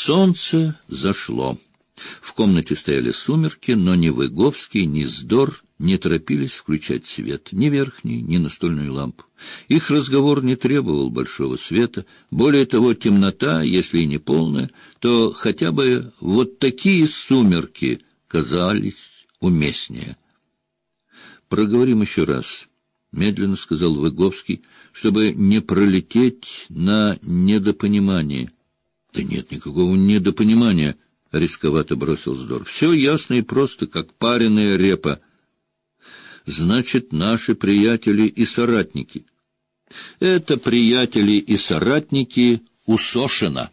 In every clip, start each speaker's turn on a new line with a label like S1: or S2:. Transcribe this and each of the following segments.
S1: Солнце зашло. В комнате стояли сумерки, но ни Выговский, ни Здор не торопились включать свет, ни верхний, ни настольную лампу. Их разговор не требовал большого света. Более того, темнота, если и не полная, то хотя бы вот такие сумерки казались уместнее. «Проговорим еще раз», — медленно сказал Выговский, чтобы не пролететь на недопонимание. — Да нет никакого недопонимания, — рисковато бросил Здор. — Все ясно и просто, как пареная репа. Значит, наши приятели и соратники. Это приятели и соратники Усошина.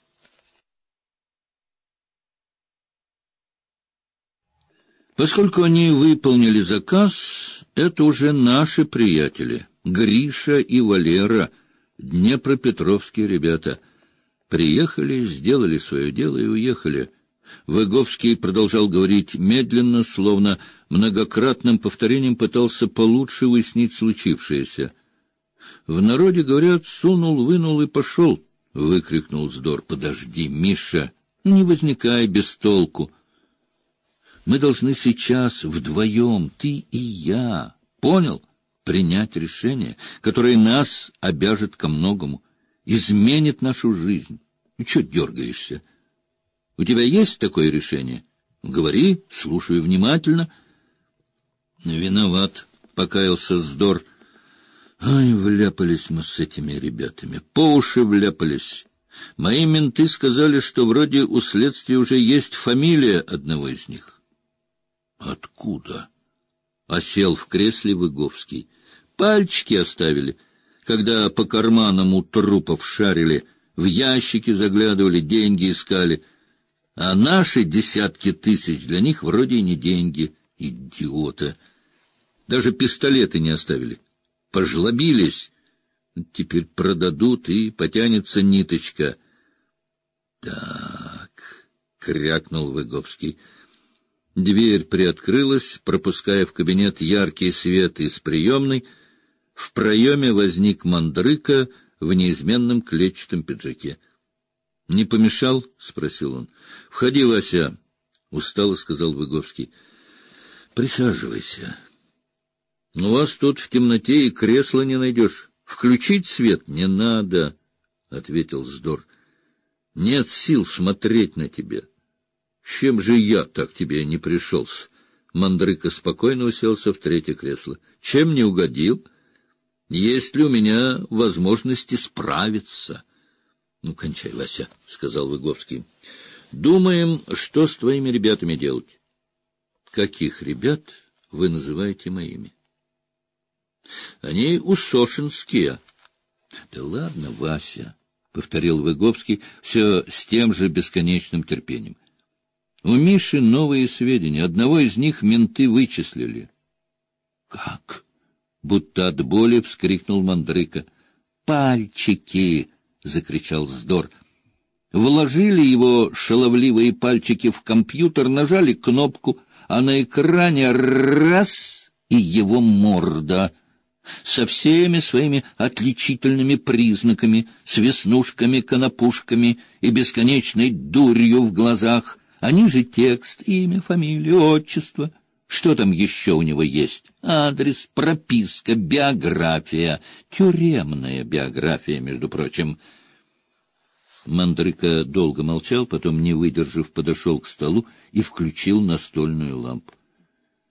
S1: Поскольку они выполнили заказ, это уже наши приятели, Гриша и Валера, днепропетровские ребята. Приехали, сделали свое дело и уехали. Выговский продолжал говорить медленно, словно многократным повторением пытался получше уяснить случившееся. В народе говорят: сунул, вынул и пошел, — выкрикнул Здор. — Подожди, Миша, не возникай без толку. Мы должны сейчас вдвоем, ты и я, понял, принять решение, которое нас обяжет ко многому, изменит нашу жизнь. Ну, чё дергаешься? У тебя есть такое решение? Говори, слушаю внимательно. Виноват, покаялся Здор. Ай, вляпались мы с этими ребятами, по уши вляпались. Мои менты сказали, что вроде у следствия уже есть фамилия одного из них. Откуда? Осел в кресле Выговский. Пальчики оставили, когда по карманам у трупов шарили, в ящики заглядывали, деньги искали. А наши десятки тысяч для них вроде и не деньги. Идиоты! Даже пистолеты не оставили. Пожлобились. Теперь продадут, и потянется ниточка. Так, крякнул Выговский. Дверь приоткрылась, пропуская в кабинет яркий свет из приемной. В проеме возник Мандрыка в неизменном клетчатом пиджаке. — Не помешал? — спросил он. — Входи, Вася, — устало сказал Выговский. — Присаживайся. — У вас тут в темноте и кресла не найдешь. Включить свет не надо, — ответил Здор. — Нет сил смотреть на тебя. Чем же я так тебе не пришелся? Мандрыка спокойно уселся в третье кресло. Чем не угодил? Есть ли у меня возможности справиться? — Ну, кончай, Вася, — сказал Выговский. — Думаем, что с твоими ребятами делать. — Каких ребят вы называете моими? — Они усошинские. — Да ладно, Вася, — повторил Выговский все с тем же бесконечным терпением. У Миши новые сведения. Одного из них менты вычислили. — Как? — будто от боли вскрикнул Мандрыка. — Пальчики! — закричал Здор. Вложили его шаловливые пальчики в компьютер, нажали кнопку, а на экране раз — и его морда со всеми своими отличительными признаками, с веснушками, конопушками и бесконечной дурью в глазах. А ниже текст, имя, фамилия, отчество. Что там еще у него есть? Адрес, прописка, биография. Тюремная биография, между прочим. Мандрыка долго молчал, потом, не выдержав, подошел к столу и включил настольную лампу.